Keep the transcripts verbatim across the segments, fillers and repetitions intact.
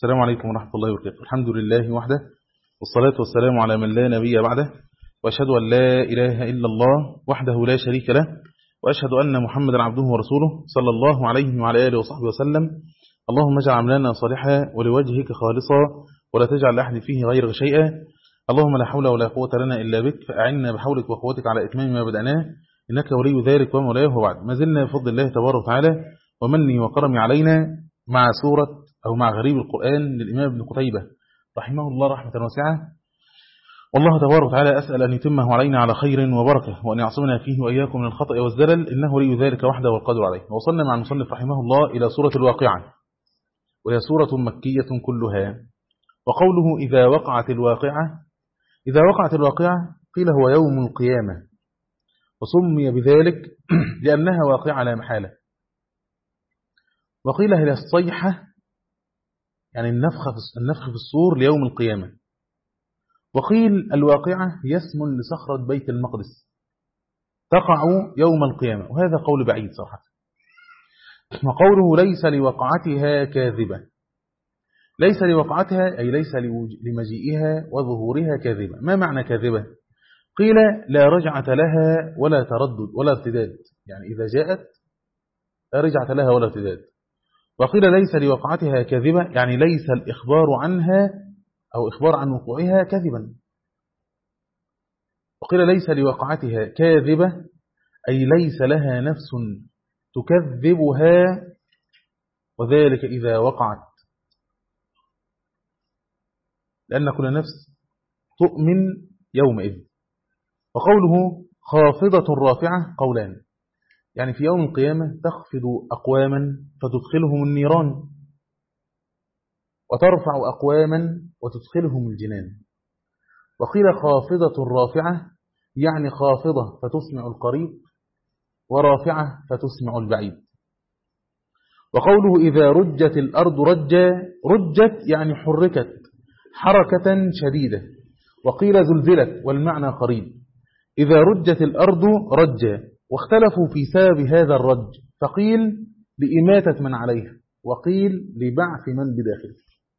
السلام عليكم ورحمة الله وبركاته. الحمد لله وحده، والصلاة والسلام على من لا نبي بعده، وأشهد أن لا إله إلا الله وحده لا شريك له، وأشهد أن محمدا عبده ورسوله صلى الله عليه وعلى آله وصحبه وسلم. اللهم اجعل عملنا صالحا ولوجهك خالصا ولا تجعل لأحد فيه غيرك شيئا. اللهم لا حول ولا قوة لنا إلا بك، فأعنا بحولك وقوتك على إتمام ما بدأناه، إنك ولي ذلك ومولاه. وبعد، ما زلنا بفضل الله تبارك وتعالى ومنه وكرمه علينا مع سورة أو مع غريب القرآن للإمام ابن قتيبة رحمه الله رحمة واسعة. والله تبارك وتعالى أسأل أن يتمه علينا على خير وبركة، وأن يعصمنا فيه وإياكم من الخطأ والزلل، إنه ولي ذلك وحده والقادر عليه. وصلنا مع المصنف رحمه الله إلى سورة الواقعة، وهي سورة مكية كلها. وقوله إذا وقعت الواقعة، إذا وقعت الواقعة قيل هو يوم القيامة، وسمي بذلك لأنها واقعة لا محالة. وقيل هي الصيحة، يعني النفخ النفخ في الصور ليوم القيامة. وقيل الواقعة هي اسم لصخرة بيت المقدس تقع يوم القيامة، وهذا قول بعيد صراحة. وقوله ليس لوقعتها كاذبة، ليس لوقعتها أي ليس لمجيئها وظهورها كاذبة. ما معنى كاذبة؟ قيل لا رجعة لها ولا تردد ولا ارتداد، يعني إذا جاءت لا رجعة لها ولا ارتداد. وقيل ليس لوقعتها كاذبة، يعني ليس الإخبار عنها أو إخبار عن وقوعها كذبا. وقيل ليس لوقعتها كاذبة أي ليس لها نفس تكذبها، وذلك إذا وقعت، لأن كل نفس تؤمن يومئذ. وقوله خافضة رافعة قولان، يعني في يوم القيامة تخفض أقواما فتدخلهم النيران، وترفع أقواما وتدخلهم الجنان. وقيل خافضة رافعة يعني خافضة فتسمع القريب، ورافعة فتسمع البعيد. وقوله إذا رجت الأرض رجا، رجت يعني حركت حركة شديدة. وقيل زلزلت والمعنى قريب. إذا رجت الأرض رجا، واختلفوا في سبب هذا الرج، فقيل لإماتة من عليها، وقيل لبعث من بداخله.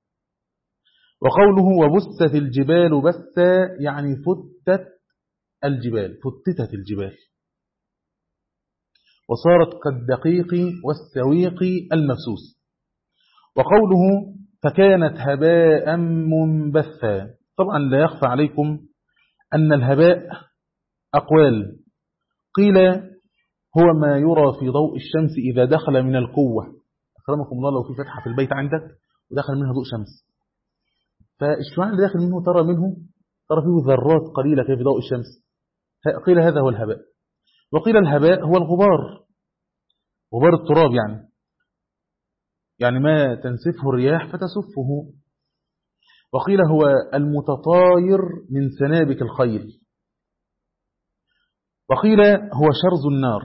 وقوله وبست الجبال بسا يعني فتت الجبال، فتتت الجبال وصارت كالدقيق والسويق المفسوس. وقوله فكانت هباء منبثا، طبعا لا يخفى عليكم أن الهباء أقوال. قيل هو ما يرى في ضوء الشمس إذا دخل من القوة. أكرمكم الله، لو في فتحة في البيت عندك ودخل منها ضوء شمس، فالشعاع اللي داخل منه ترى منه ترى فيه ذرات قليلة في ضوء الشمس. قيل هذا هو الهباء. وقيل الهباء هو الغبار، غبار التراب، يعني يعني ما تنسفه الرياح فتسفه. وقيل هو المتطاير من سنابك الخيل. وقيل هو شرز النار،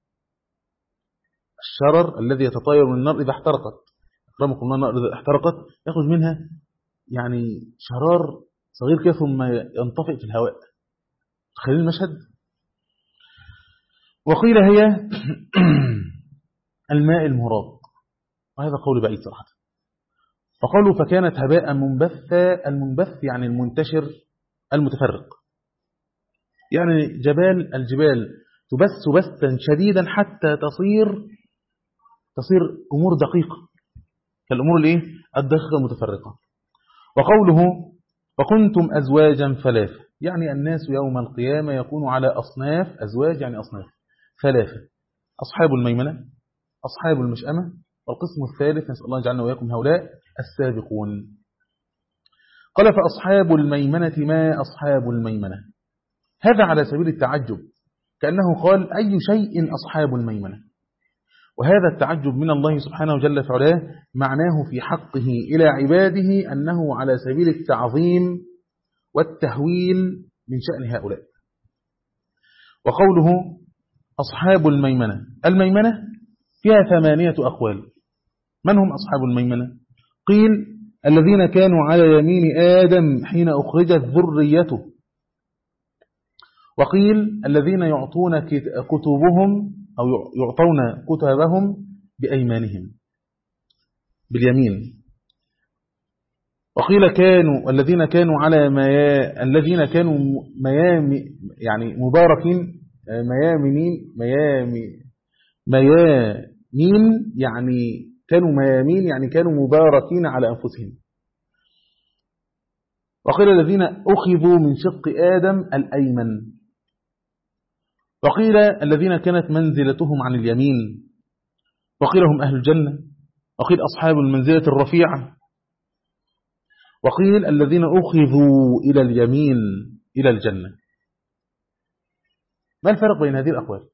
الشرر الذي يتطاير من النار إذا احترقت. أكرمكم الله، النار إذا احترقت يخرج منها يعني شرار صغير كده ثم ينطفئ في الهواء. تخيلين المشهد. وقيل هي الماء المهراق، وهذا قول بعيد صراحة. فقالوا فكانت هباء منبثا، المنبث يعني المنتشر المتفرق، يعني جبال الجبال تبث بثا شديدا حتى تصير تصير أمور دقيقة كالأمور الايه الدقيقة المتفرقة. وقوله وكنتم أزواجا ثلاثة، يعني الناس يوم القيامة يكون على أصناف، أزواج يعني أصناف ثلاثة: أصحاب الميمنة، أصحاب المشأمة، والقسم الثالث نسأل الله يجعلنا وإياكم هؤلاء السابقون. قال فأصحاب الميمنة ما أصحاب الميمنة، هذا على سبيل التعجب، كأنه قال أي شيء أصحاب الميمنة. وهذا التعجب من الله سبحانه جل في علاه معناه في حقه إلى عباده أنه على سبيل التعظيم والتهويل من شأن هؤلاء. وقوله أصحاب الميمنة، الميمنة فيها ثمانية أقوال. من هم أصحاب الميمنة؟ قيل الذين كانوا على يمين آدم حين أخرجت ذريته. وقيل الذين يعطون كتبهم أو يعطون كتبهم بأيمانهم، باليمين. وقيل كانوا الذين كانوا على ميا الذين كانوا ميام يعني مباركين ميامين ميامي ميامين يعني كانوا ميامين يعني كانوا مباركين على أنفسهم. وقيل الذين أخذوا من شق آدم الأيمن. وقيل الذين كانت منزلتهم عن اليمين. وقيل هم أهل الجنة. وقيل أصحاب المنزلة الرفيعة. وقيل الذين أخذوا إلى اليمين إلى الجنة. ما الفرق بين هذه الأقوال؟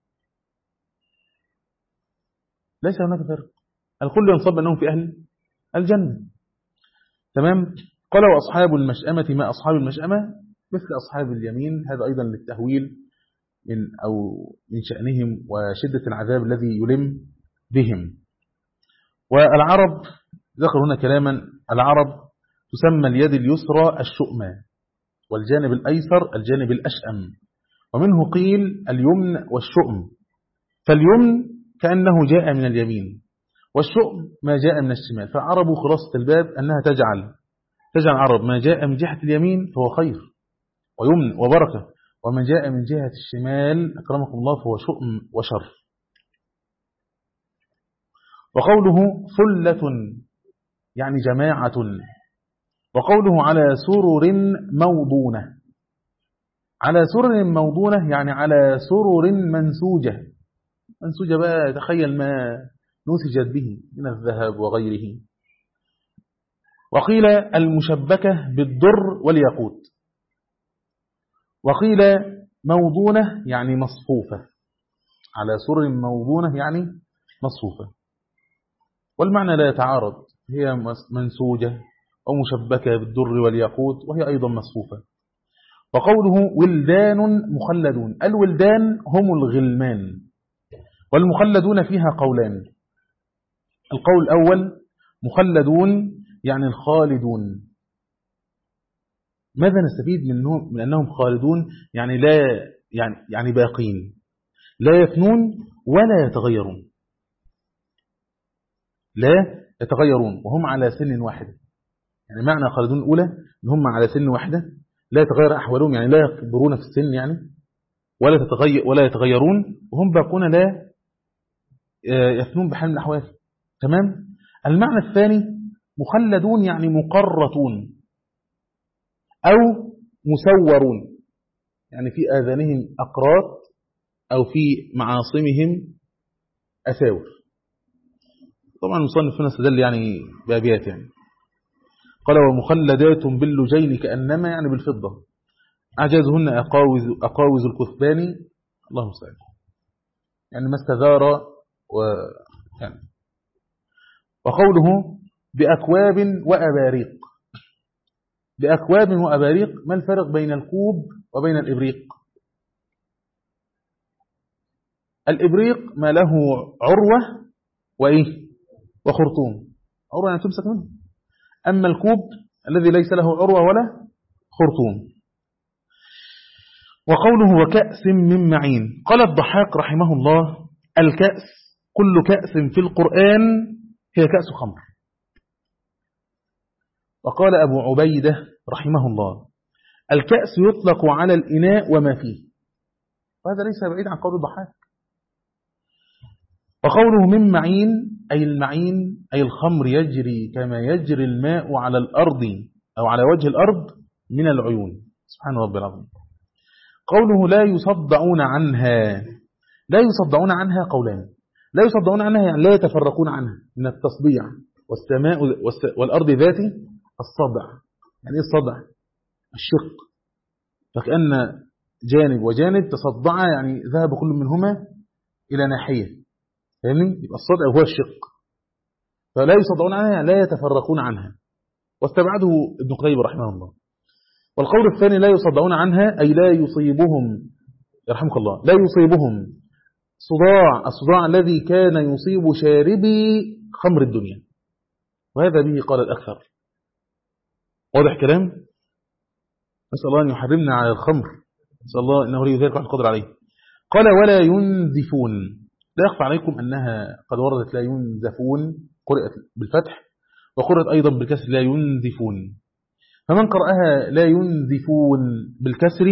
ليس هناك فرق، الكل ينصب أنهم في أهل الجنة. تمام. قال وأصحاب المشأمة ما أصحاب المشأمة مثل أصحاب اليمين، هذا أيضا للتهويل من أو من شأنهم وشدة العذاب الذي يلم بهم. والعرب ذكر هنا كلاما، العرب تسمى اليد اليسرى الشؤمة، والجانب الأيسر الجانب الأشأم، ومنه قيل اليمن والشؤم. فاليمن كأنه جاء من اليمين، والشؤم ما جاء من الشمال. فالعرب خلاصة الباب أنها تجعل تجعل العرب ما جاء من جهة اليمين فهو خير ويمن وبركة، وما جاء من جهة الشمال أكرمكم الله فهو شؤم وشر. وقوله ثلة يعني جماعة. وقوله على سرر موضونة، على سرر موضونة يعني على سرر منسوجة. منسوجة بقى تخيل ما نسجت به من الذهب وغيره. وقيل المشبكة بالدر والياقوت. وقيل موضونة يعني مصفوفة، على سرر موضونة يعني مصفوفة، والمعنى لا يتعارض، هي منسوجة أو مشبكة بالدر والياقوت وهي أيضا مصفوفة. وقوله ولدان مخلدون، الولدان هم الغلمان، والمخلدون فيها قولان. القول الأول مخلدون يعني الخالدون. ماذا نستفيد منهم؟ من أنهم خالدون يعني لا يعني يعني باقين، لا يفنون ولا يتغيرون، لا يتغيرون وهم على سن واحدة. يعني معنى خالدون الأولى ان هم على سن واحدة لا يتغير أحوالهم، يعني لا يكبرون في السن يعني ولا تتغير ولا يتغيرون، وهم باقون لا يفنون بحال من الأحوال. تمام. المعنى الثاني مخلدون يعني مقرطون أو مسورون، يعني في آذانهم أقراط أو في معاصمهم أساور. طبعا المصنف هنا استدل يعني بأبيات، يعني قال ومخلدات باللجين كأنما يعني بالفضة، أعجازهن أقاوز, أقاوز الكثبان، الله المستعان، يعني ما استدار و يعني. وقوله بأكواب وأباريق. بأكواب وأباريق، ما الفرق بين الكوب وبين الإبريق؟ الإبريق ما له عروة وإيه وخرطوم، عروة يعني تمسك منه، أما الكوب الذي ليس له عروة ولا خرطوم. وقوله وكأس من معين، قال الضحاك رحمه الله الكأس كل كأس في القرآن هي كأس خمر. وقال أبو عبيدة رحمه الله الكأس يطلق على الإناء وما فيه، وهذا ليس بعيد عن قول الضحاك. وقوله من معين أي المعين أي الخمر يجري كما يجري الماء على الأرض أو على وجه الأرض من العيون، سبحان رب العظيم. قوله لا يصدعون عنها، لا يصدعون عنها قولان. لا يصدعون عنها يعني لا يتفرقون عنها من التصديع، والسماء والأرض ذات الصدع. يعني ايه الصدع؟ الشق، فكأن جانب وجانب تصدع يعني ذهب كل منهما إلى ناحية، فاهمني؟ يبقى الصدع هو الشق. فلا يصدعون عنها يعني لا يتفرقون عنها، واستبعده ابن قتيبة رحمه الله. والقول الثاني لا يصدعون عنها أي لا يصيبهم، يرحمك الله، لا يصيبهم صداع الصداع الذي كان يصيب شاربي خمر الدنيا، وهذا به قال الأكثر. واضح كلام؟ نسأل الله أن يحرمنا على الخمر، نسأل الله أنه لي ذلك القدر عليه. قال ولا ينزفون، لا يخفى عليكم أنها قد وردت لا ينزفون، قرأت بالفتح وقرأت أيضا بالكسر لا ينزفون. فمن قرأها لا ينزفون بالكسر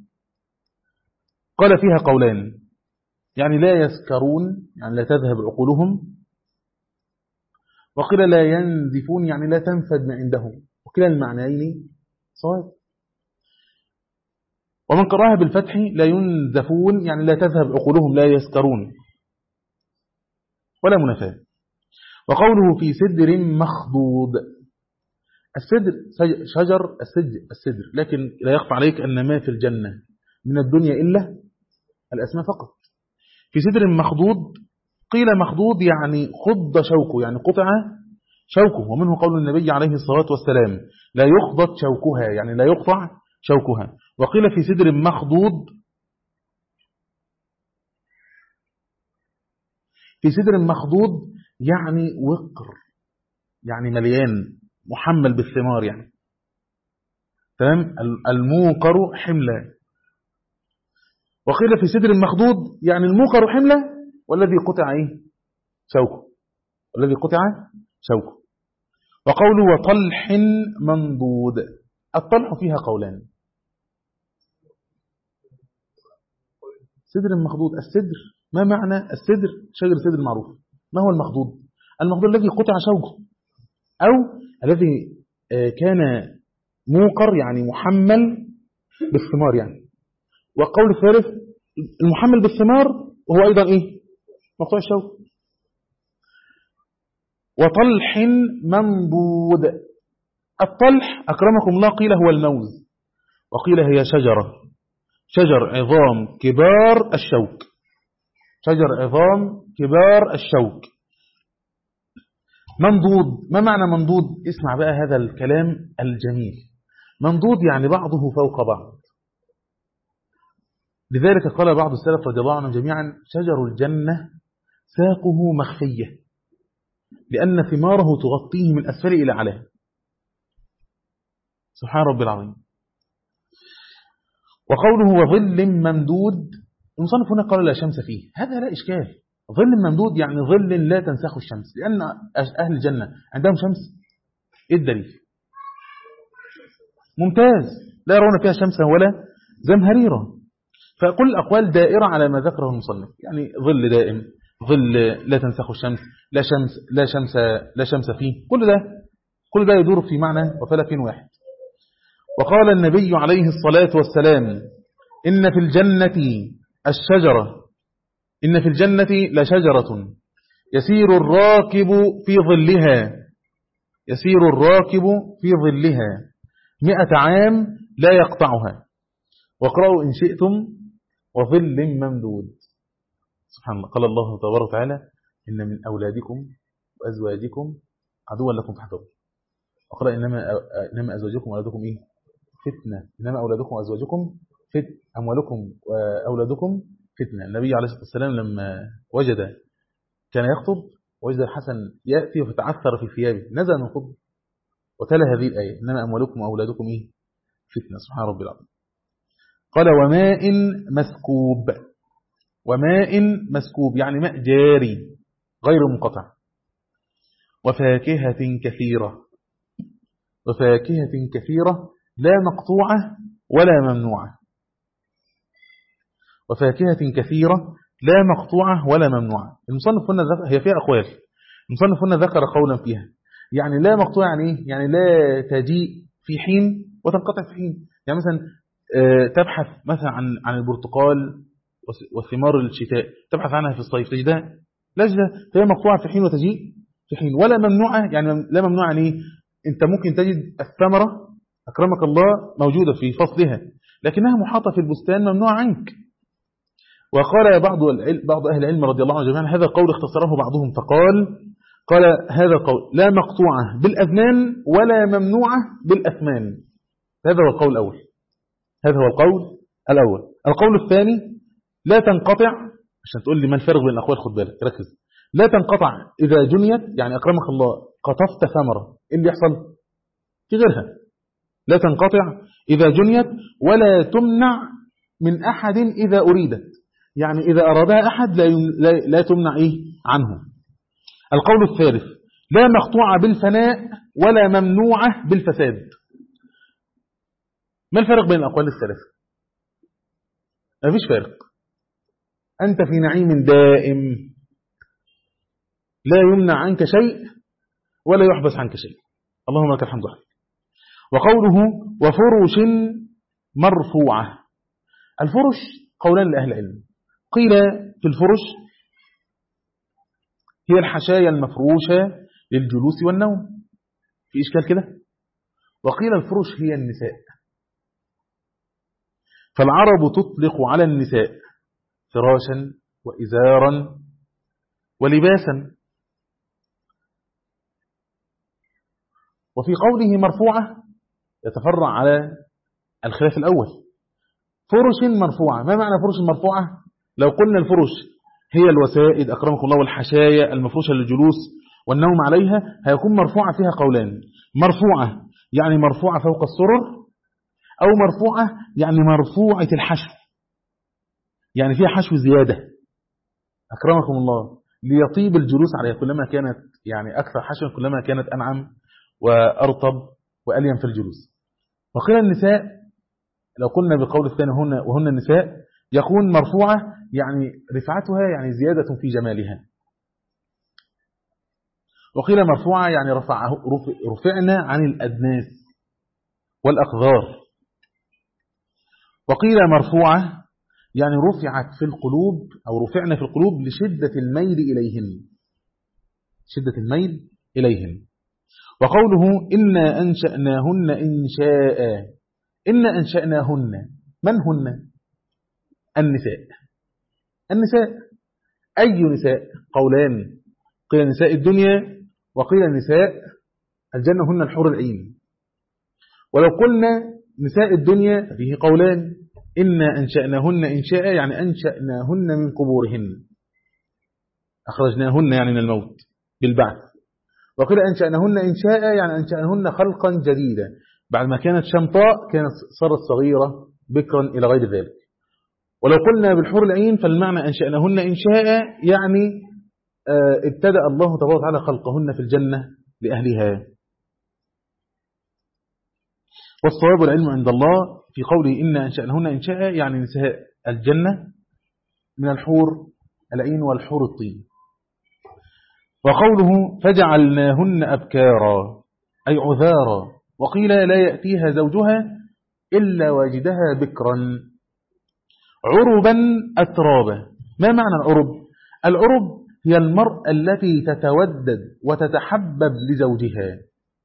قال فيها قولان، يعني لا يسكرون يعني لا تذهب عقولهم، وقيل لا ينزفون يعني لا تنفد من عندهم، وكلا المعنيين صواب. ومن قرأها بالفتح لا ينزفون يعني لا تذهب عقولهم لا يسكرون ولا منافاة. وقوله في سدر مخضود، السدر شجر السدر, السدر لكن لا يخفى عليك أن ما في الجنة من الدنيا إلا الأسماء فقط. في سدر مخضود قيل مخضود يعني خض شوكه يعني قطع شوكه، ومنه قول النبي عليه الصلاة والسلام لا يخضط شوكها يعني لا يقطع شوكها. وقيل في سدر مخضود في سدر مخضود يعني وقر يعني مليان محمل بالثمار يعني تمام الموقر حملة. وقيل في سدر مخضود يعني الموقر حملة والذي قطع ايه شوكه والذي قطع شوكه. وقوله وطلح منضود، الطلح فيها قولان. سدر مخضود السدر ما معنى السدر؟ شجر سدر معروف. ما هو المخضود؟ المخضود الذي قطع شوكه أو الذي كان موقر يعني محمل بالثمار يعني. والقول الثالث المحمل بالثمار هو أيضا إيه مقطوع الشوك. وطلح منضود، الطلح أكرمكم الله قيل هو الموز، وقيل هي شجرة شجر عظام كبار الشوك شجر عظام كبار الشوك. منضود ما معنى منضود؟ اسمع بقى هذا الكلام الجميل. منضود يعني بعضه فوق بعض، لذلك قال بعض السلف رضي الله عنهم جميعا شجر الجنة ساقه مخفية لأن ثماره تغطيه من أسفل إلى أعلاه. سبحان رب العظيم. وقوله وظل ممدود، المصنف هنا قال لا شمس فيه، هذا لا إشكال. ظل ممدود يعني ظل لا تنسخ الشمس، لأن أهل الجنة عندهم شمس. إيه الدليل؟ ممتاز، لا يرون فيها شمسا ولا زمهريرا. فكل الأقوال دائرة على ما ذكره المصنف، يعني ظل دائم، ظل لا تنسخ الشمس، لا شمس لا شمس لا شمس فيه، كل ده كل ده يدور في معنى وفلك واحد. وقال النبي عليه الصلاة والسلام إن في الجنة الشجرة إن في الجنة لشجرة يسير الراكب في ظلها يسير الراكب في ظلها مئة عام لا يقطعها. واقرأوا إن شئتم وظل ممدود. سبحان الله. قال الله تبارك وتعالى إن من أولادكم وأزواجكم عدوا لكم فاحذروا. وقرأ إنما إنما أزواجكم وأولادكم إيه فتنة إنما أولادكم وأزواجكم فت أموالكم وأولادكم فتنة. النبي عليه الصلاة والسلام لما وجد كان يخطب وجد الحسن يأتي وتعثر في ثيابه نزل من خطبه وتلا هذه الآية إنما أموالكم وأولادكم إيه فتنة. سبحان ربي العظيم. قال وماء مسكوب وماء مسكوب يعني ماء جاري غير منقطع. وفاكهة كثيرة وفاكهة كثيرة لا مقطوعة ولا ممنوعة. وفاكهة كثيرة لا مقطوعة ولا ممنوعة. المصنف هنا هي فيها أقوال. المصنف هنا ذكر قولا فيها يعني لا مقطوعة يعني إيه؟ يعني لا تجيء في حين وتنقطع في حين. يعني مثلا تبحث مثلا عن عن البرتقال وثمار الشتاء تبحث عنها في الصيف تجدها لا تجدها، فهي مقطوعة في حين وتجيء في حين. ولا ممنوعة يعني لا ممنوعة يعني أنت ممكن تجد الثمرة أكرمك الله موجودة في فصلها لكنها محاطة في البستان ممنوعة عنك. وقال بعض بعض أهل العلم رضي الله عنهم جميعا هذا قول اختصره بعضهم فقال قال هذا قول لا مقطوعة بالأذنان ولا ممنوعة بالأثمان. هذا هو القول الأول هذا هو القول الأول. القول الثاني لا تنقطع، عشان تقول لي ما الفرق بين الأقوال خد بالك ركز، لا تنقطع إذا جنيت يعني أكرمك الله قطفت ثمرة إيه اللي يحصل في غيرها لا تنقطع إذا جنيت ولا تمنع من أحد إذا أريدت يعني إذا أرادها أحد لا, لا, لا تمنع إيه عنه. القول الثالث لا مقطوعة بالفناء ولا ممنوعة بالفساد. ما الفرق بين الأقوال الثلاثة؟ ما فيش فرق. أنت في نعيم دائم لا يمنع عنك شيء ولا يحبس عنك شيء. اللهم لك الحمد لله. وقوله وفرش مرفوعة. الفرش قولان لأهل العلم. قيل في الفرش هي الحشايا المفروشة للجلوس والنوم، في إشكال كده. وقيل الفرش هي النساء، فالعرب تطلق على النساء فراشا وإزارا ولباسا. وفي قوله مرفوعة يتفرع على الخلاف الأول. فرش مرفوعة، ما معنى فرش مرفوعة؟ لو قلنا الفرش هي الوسائد أكرمكم الله والحشايا المفروشة للجلوس والنوم عليها، هيكون مرفوعة فيها قولان. مرفوعة يعني مرفوعة فوق السرر، أو مرفوعة يعني مرفوعة الحشو، يعني فيها حشو زيادة أكرمكم الله ليطيب الجلوس عليها. كلما كانت يعني أكثر حشو كلما كانت أنعم وأرطب وألين في الجلوس. وقيل النساء لو قلنا بقول الثاني هن وهن النساء يكون مرفوعة يعني رفعتها يعني زيادة في جمالها. وقيل مرفوعة يعني رفعه رفعنا عن الأدناس والأقذار. وقيل مرفوعة يعني رفعت في القلوب أو رفعنا في القلوب لشدة الميل إليهن، شدة الميل إليهن. وقوله إنا أنشأناهن إنشاء. إنا أنشأناهن، من هن؟ النساء. النساء أي نساء؟ قولان، قيل نساء الدنيا وقيل نساء الجنة هن الحور العين. ولو قلنا نساء الدنيا فيه قولان، إنا أنشأناهن إنشاء يعني أنشأناهن من قبورهن، أخرجناهن يعني من الموت بالبعث. وقيل أنشأناهن إنشاء يعني أنشأناهن خلقا جديدا، بعد ما كانت شمطاء كانت صارت صغيرة بكرا إلى غير ذلك. ولو قلنا بالحور العين فالمعنى أنشأناهن إنشاء يعني ابتدأ الله تبارك وتعالى خلقهن في الجنة لأهلها. والصواب والعلم عند الله في قوله إنا أنشأناهن إنشاء يعني نساء الجنة من الحور العين والحور الطين. وقوله فجعلناهن أبكارا أي عذارا. وقيل لا يأتيها زوجها إلا واجدها بكرا عربا أترابا. ما معنى العرب؟ العرب هي المرأة التي تتودد وتتحبب لزوجها.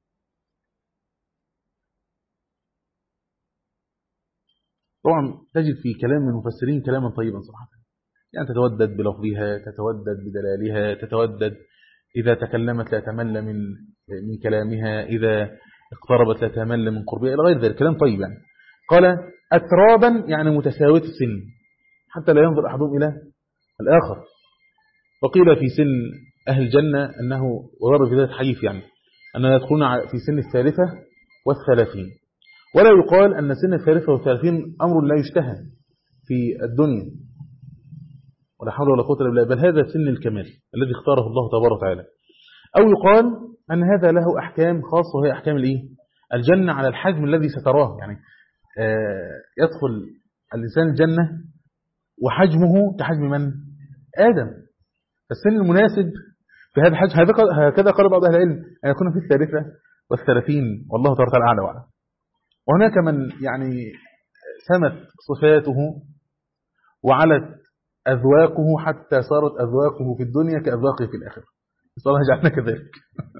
طبعا تجد في كلام المفسرين كلاما طيبا صراحة، يعني تتودد بلفظها، تتودد بدلالها، تتودد إذا تكلمت لا تمل من من كلامها، إذا اقتربت لا تمل من قربها إلى غير ذلك، كلام طيب يعني. قال أترابا يعني متساوية السن حتى لا ينظر أحدهم إلى الآخر. وقيل في سن أهل الجنة أنه وضرب في ذات حديث يعني أننا يدخلون في سن الثالثة والثلاثين، ولا يقال أن سن الثالثة والثلاثين أمر لا يشتهى في الدنيا ولا حول ولا قوة إلا بالله، بل هذا سن الكمال الذي اختاره الله تبارك وتعالى. أو يقال أن هذا له أحكام خاصة وهي أحكام الإيه؟ الجنة على الحجم الذي ستراه، يعني آه يدخل الإنسان الجنة وحجمه كحجم من؟ آدم. السن المناسب في هذا الحجم هكذا قال بعض أهل العلم أن يكون في الثالثة والثلاثين، والله تبارك وتعالى أعلى وأعلم. وهناك من يعني سمت صفاته وعلت أذواقه حتى صارت أذواقه في الدنيا كأذواقه في الآخرة، نسأل الله يجعلنا كذلك.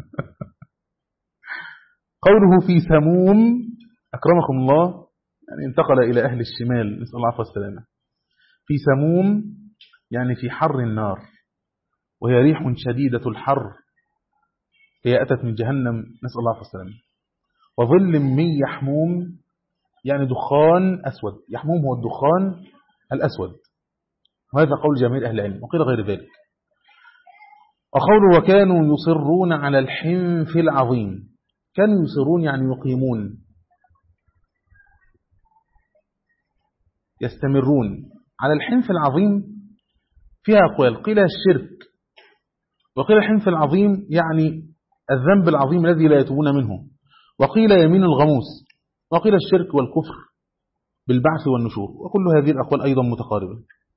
قوله في سموم أكرمكم الله يعني انتقل إلى أهل الشمال، نسأل الله العافية والسلامة. في سموم يعني في حر النار، وهي ريح شديدة الحر هي أتت من جهنم، نسأل الله العافية والسلامة. وظل من يحموم يعني دخان أسود، يحموم هو الدخان الأسود، وهذا قول جميع أهل العلم، وقيل غير ذلك. وقوله وكانوا يصرون على الحنف العظيم. كانوا يصرون يعني يقيمون، يستمرون على الحنف العظيم. فيها أقوال، قيل الشرك، وقيل الحنف العظيم يعني الذنب العظيم الذي لا يتوبون منه، وقيل يمين الغموس، وقيل الشرك والكفر بالبعث والنشور، وكل هذه الأقوال أيضا متقاربة.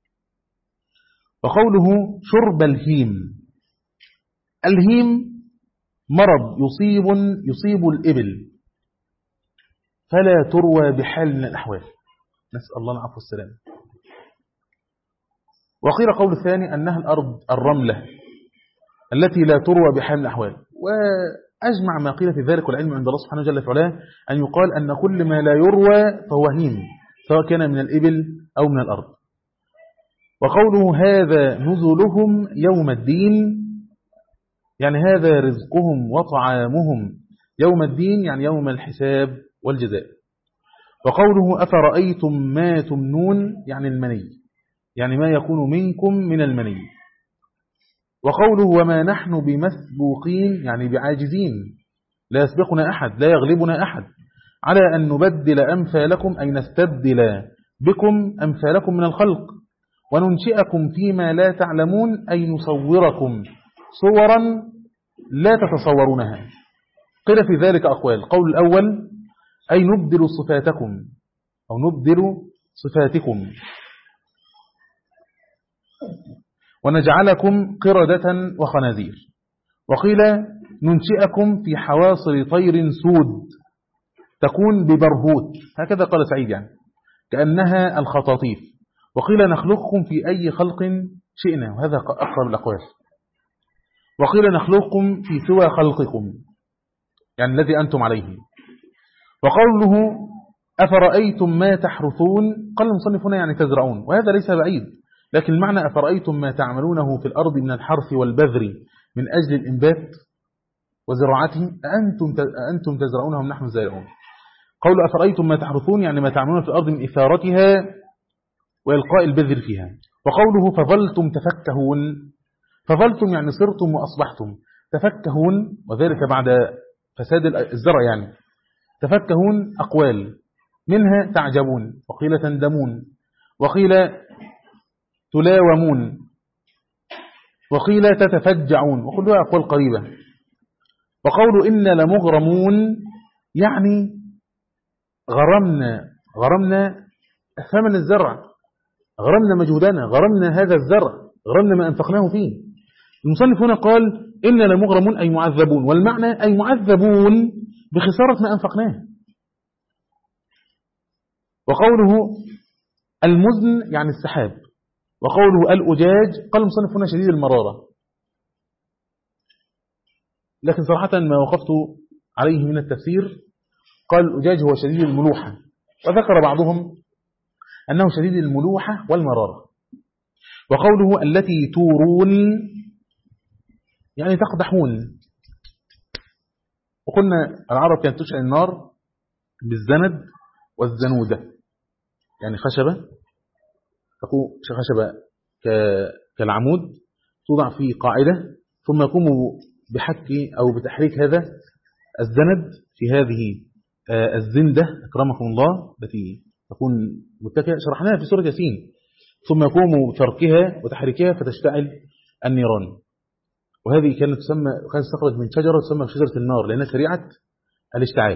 وقوله شرب الهيم، الهيم مرض يصيب يصيب الإبل فلا تروى بحال من الأحوال، نسأل الله العفو والسلام. وقيل قول الثاني أنها الأرض الرملة التي لا تروى بحال من الأحوال. وأجمع ما قيل في ذلك والعلم عند الله سبحانه جل وعلا أن يقال أن كل ما لا يروى فهو هيم، سواء كان من الإبل أو من الأرض. وقوله هذا نزلهم يوم الدين، يعني هذا رزقهم وطعامهم يوم الدين، يعني يوم الحساب والجزاء. وقوله أفرأيتم ما تمنون، يعني المني، يعني ما يكون منكم من المني. وقوله وما نحن بمسبوقين، يعني بعاجزين، لا يسبقنا أحد، لا يغلبنا أحد، على أن نبدل أمثالكم، أي نستبدل بكم أمثالكم من الخلق، وننشئكم فيما لا تعلمون، أي نصوركم صورا لا تتصورونها. قيل في ذلك أقوال. قول الأول أي نبدل صفاتكم أو نبدل صفاتكم ونجعلكم قردة وخنازير. وقيل ننشئكم في حواصل طير سود تكون ببرهوت، هكذا قال سعيد، يعني كأنها الخطاطيف. وقيل نخلقكم في أي خلق شئنا، وهذا أقرب الأقوال. وقيل نخلقكم في سوى خلقكم، يعني الذي أنتم عليه. وقوله أفرأيتم ما تحرثون، قال المصنف هنا يعني تزرعون، وهذا ليس بعيد، لكن المعنى أفرأيتم ما تعملونه في الأرض من الحرث والبذر من أجل الإنبات وزراعته، أنتم أنتم تزرعونهم نحن الزارعون. قول أفرأيتم ما تحرثون يعني ما تعملون في الأرض من إثارتها وإلقاء البذر فيها. وقوله فظلتم تفكهون، فظلتم يعني صرتم وأصبحتم، تفكهون وذلك بعد فساد الزرع، يعني تفكهون أقوال منها تعجبون، وقيل تندمون، وقيل تلاومون، وقيل تتفجعون، وكلها أقوال قريبة. وقول إن لمغرمون يعني غرمنا غرمنا ثمن الزرع، غرمنا مجهودنا، غرمنا هذا الزرع، غرمنا ما أنفقناه فيه. المصنف هنا قال إن لمغرمون أي معذبون، والمعنى أي معذبون بخسارة ما أنفقناه. وقوله المزن يعني السحاب. وقوله الأجاج قال المصنف هنا شديد المرارة، لكن صراحة ما وقفت عليه من التفسير قال الأجاج هو شديد الملوحة، وذكر بعضهم أنه شديد الملوحة والمرارة. وقوله التي تورون يعني تقدحون. وقلنا العرب كانت تشعل النار بالزند والزنودة، يعني خشبة تكون خشبة كالعمود توضع في قاعدة، ثم يقوم بحك أو بتحريك هذا الزند في هذه الزندة أكرمكم الله التي تكون متكئة، شرحناها في سورة ياسين، ثم يقوم بتركها وتحريكها فتشتعل النيران. وهذه كانت تسمى، كانت تخرج من شجرة تسمى شجرة النار لأنها سريعة الاشتعال.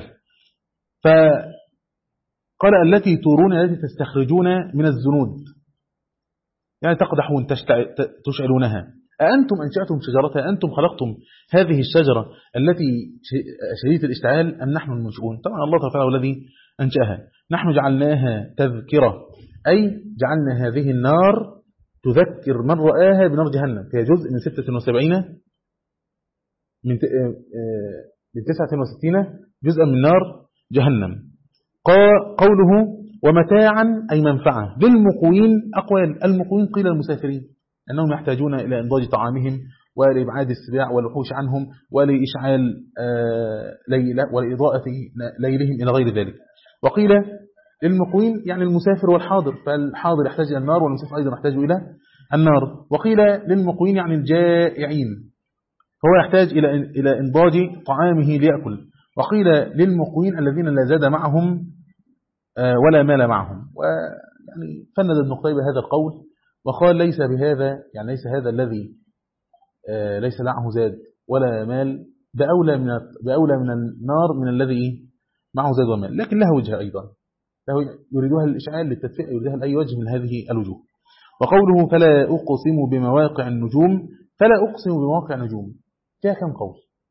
فقال التي تورون التي تستخرجون من الزنود، يعني تقدحون تشعلونها. أأنتم أنشأتم شجرتها، أنتم خلقتم هذه الشجرة التي شديدة الاشتعال أم نحن المنشئون؟ طبعا الله تعالى الذي أنشأها. نحن جعلناها تذكرة، أي جعلنا هذه النار تذكر من رآها بنار جهنم، فيها جزء من ستة وسبعين من من تسعة وستين جزءا من نار جهنم. قوله ومتاعا أي منفعة للمقوين أقوال. المقوين قيل المسافرين، أنهم يحتاجون إلى إنضاج طعامهم ولإبعاد السباع والوحوش عنهم ولإشعال ليلة ولإضاءة ليلهم إلى غير ذلك. وقيل للمقوين يعني المسافر والحاضر، فالحاضر يحتاج إلى النار والمسافر أيضا يحتاج إلى النار. وقيل للمقوين يعني الجائعين، فهو يحتاج إلى إلى إنضاج طعامه ليأكل. وقيل للمقوين الذين لا زاد معهم ولا مال معهم. ويعني فند ابن قتيبة هذا القول وقال ليس بهذا، يعني ليس هذا الذي ليس معه زاد ولا مال بأولى من بأولى من النار من الذي معه زاد ومال، لكن لها وجه أيضا. يريدها للإشعال للتدفئة، يريدها لأي وجه من هذه الوجوه. وقوله فلا أقسم بمواقع النجوم، فلا أقسم بمواقع النجوم فيها كم قول؟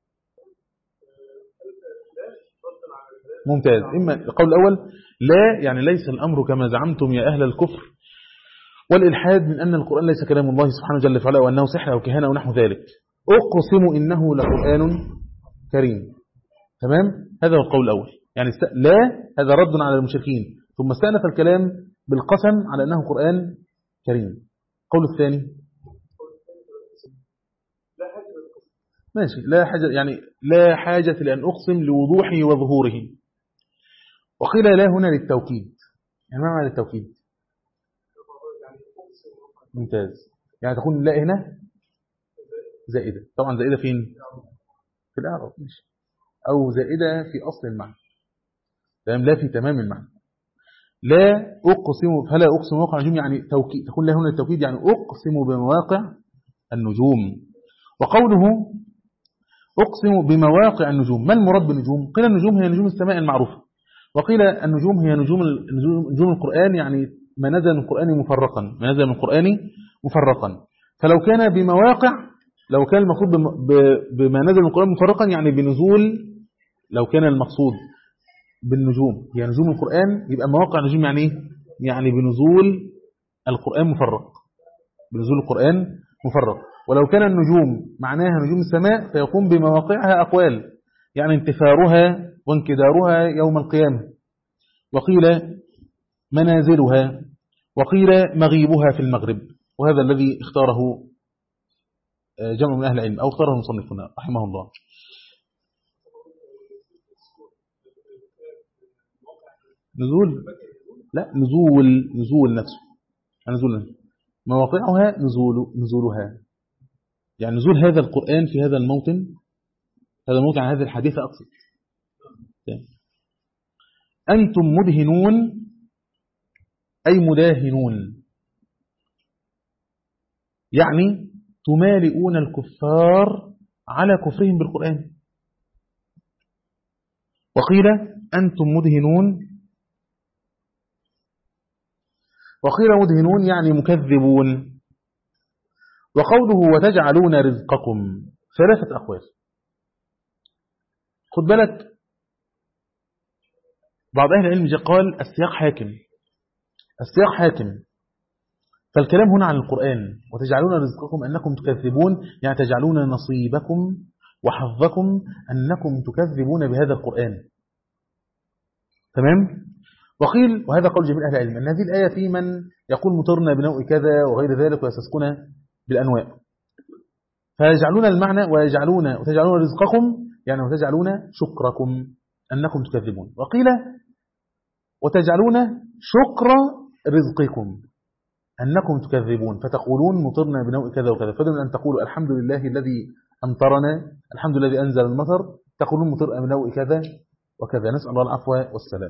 ممتاز. إما القول الأول لا، يعني ليس الأمر كما زعمتم يا أهل الكفر والإلحاد من أن القرآن ليس كلام الله سبحانه جل وعلا وأنه سحر أو كهانة ونحو ذلك. أقسم إنه لقرآن كريم. تمام؟ هذا هو القول الأول، يعني لا هذا رد على المشركين، ثم استأنف الكلام بالقسم على أنه قرآن كريم. القول الثاني ماشي، لا حاجة، يعني لا حاجة لأن أقسم لوضوحه وظهوره. وقيل لا هنا للتوكيد. يعني ما معنى للتوكيد؟ ممتاز، يعني تكون لا هنا زائدة. طبعا زائدة فين؟ في الأعراب، ماشي، أو زائدة في أصل المعنى، تمام، لا في تمام المعنى. لا أقسم، فلا أقسم بمواقع النجوم يعني توكيد، تكون لا هنا للتوكيد، يعني أقسم بمواقع النجوم. وقوله أقسم بمواقع النجوم، ما المراد بالنجوم؟ قيل النجوم هي نجوم السماء المعروفة، وقيل النجوم هي نجوم نجوم القرآن، يعني ما نزل من القرآن مفرقا، ما نزل من القرآن مفرقا. فلو كان بمواقع، لو كان المقصود بما نزل من القرآن مفرقا يعني بنزول، لو كان المقصود بالنجوم هي نجوم القرآن يبقى مواقع النجوم يعني ايه؟ يعني بنزول القرآن مفرق، بنزول القرآن مفرق. ولو كان النجوم معناها نجوم السماء فيقوم بمواقعها أقوال، يعني انتثارها وانكدارها يوم القيامة. وقيل منازلها، وقيل مغيبها في المغرب، وهذا الذي اختاره جمع من أهل العلم أو اختاره المصنفون رحمه الله. نزول، لا نزول، نزول نفسه، نزول مواقعها، نزول نزولها، يعني نزول هذا القرآن في هذا الموطن، هذا الموطن عن هذه الحديثة أقصد. أنتم مدهنون أي مداهنون، يعني تمالئون الكفار على كفرهم بالقرآن. وقيل أنتم مدهنون، وقيل مدهنون يعني مكذبون. وقوله وتجعلون رزقكم ثلاثة أقوال. خد بالك، بعض أهل العلم قال السياق حاكم، السياق حاكم، فالكلام هنا عن القرآن. وتجعلون رزقكم أنكم تكذبون، يعني تجعلون نصيبكم وحظكم أنكم تكذبون بهذا القرآن. تمام؟ وقيل، وهذا قول جميع أهل العلم، أن هذه الآية في من يقول مطرنا بنوء كذا وغير ذلك ويستسقون بالأنواء، فيجعلون المعنى ويجعلون وتجعلون رزقكم يعني وتجعلون شكركم أنكم تكذبون. وقيل وتجعلون شكر رزقكم أنكم تكذبون، فتقولون مطرنا بنوء كذا وكذا، فدون أن تقولوا الحمد لله الذي أمطرنا، الحمد لله الذي أنزل المطر، تقولون مطرنا بنوء كذا وكذا، نسأل الله العفو والسلام.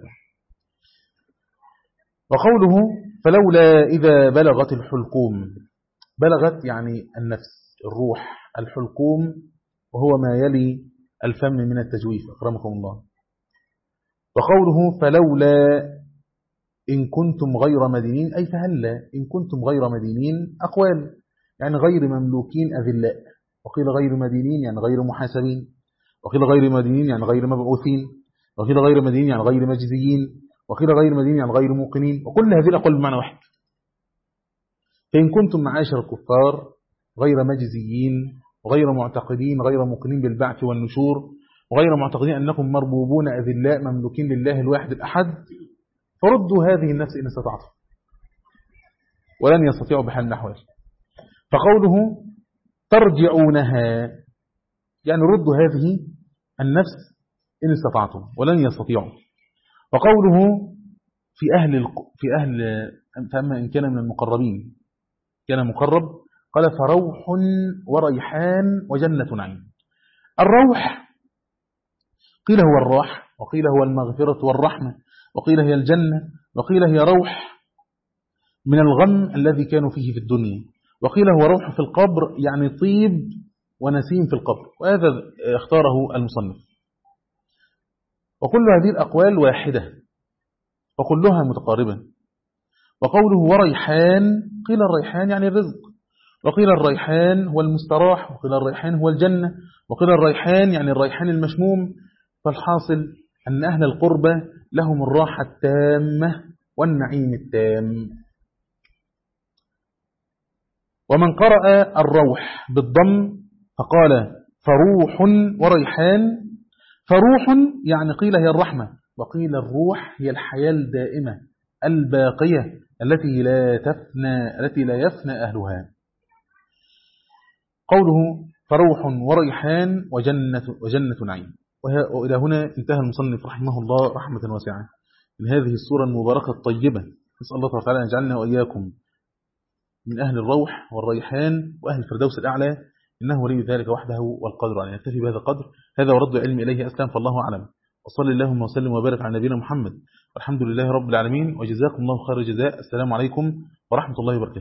وقوله فلولا إذا بلغت الحلقوم، بلغت يعني النفس، الروح، الحلقوم وهو ما يلي الفم من التجويف أكرمكم الله. وقوله فلولا إن كنتم غير مدينين، أي فهلا إن كنتم غير مدينين، أقوال يعني غير مملوكين أذلاء، وقيل غير مدينين يعني غير محاسبين، وقيل غير مدينين يعني غير مبعوثين، وقيل غير مدينين يعني غير مجزيين، وقيل غير مدينين يعني غير موقنين، وكل هذه الأقوال بمعنى واحد. فإن كنتم معاشر الكفار غير مجزيين وغير معتقدين غير موقنين بالبعث والنشور، وغير معتقدين أنكم مربوبون أذلاء مملوكين لله الواحد الأحد، فردوا هذه النفس إن استطعتم، ولن يستطيعوا بحال النحو. فقوله ترجعونها يعني ردوا هذه النفس إن استطعتم، ولن يستطيعوا. وقوله في أهل في أهل فأما إن كان من المقربين كان مقرب، قال فروح وريحان وجنة نعيم. الروح قيل هو الراح، وقيل هو المغفرة والرحمة، وقيل هي الجنة، وقيل هي روح من الغم الذي كانوا فيه في الدنيا، وقيل هو روح في القبر يعني طيب ونسيم في القبر، وهذا اختاره المصنف. وكل هذه الأقوال واحدة، وكلها متقاربة. وقوله وريحان، قيل الريحان يعني الرزق، وقيل الريحان هو المستراح، وقيل الريحان هو الجنة، وقيل الريحان يعني الريحان المشموم. فالحاصل أن أهل القربة لهم الراحة التامة والنعيم التام. ومن قرأ الروح بالضم فقال فروح وريحان، فروح يعني قيل هي الرحمة، وقيل الروح هي الحياة الدائمة الباقية التي لا تفنى، التي لا يفنى أهلها. قوله فروح وريحان وجنة, وجنة نعيم. وإلى هنا انتهى المصنف رحمه الله رحمة واسعة من هذه السورة المباركة الطيبة. نسأل الله تعالى أن يجعلنا وإياكم من أهل الروح والريحان وأهل الفردوس الأعلى، إنه ولي ذلك وحده والقدر عليه. نكتفي بهذا القدر، هذا ورد علم إليه أسلم، فالله أعلم. وصلى اللهم وسلم وبارك على نبينا محمد، والحمد لله رب العالمين، وجزاكم الله خير الجزاء. السلام عليكم ورحمة الله وبركاته.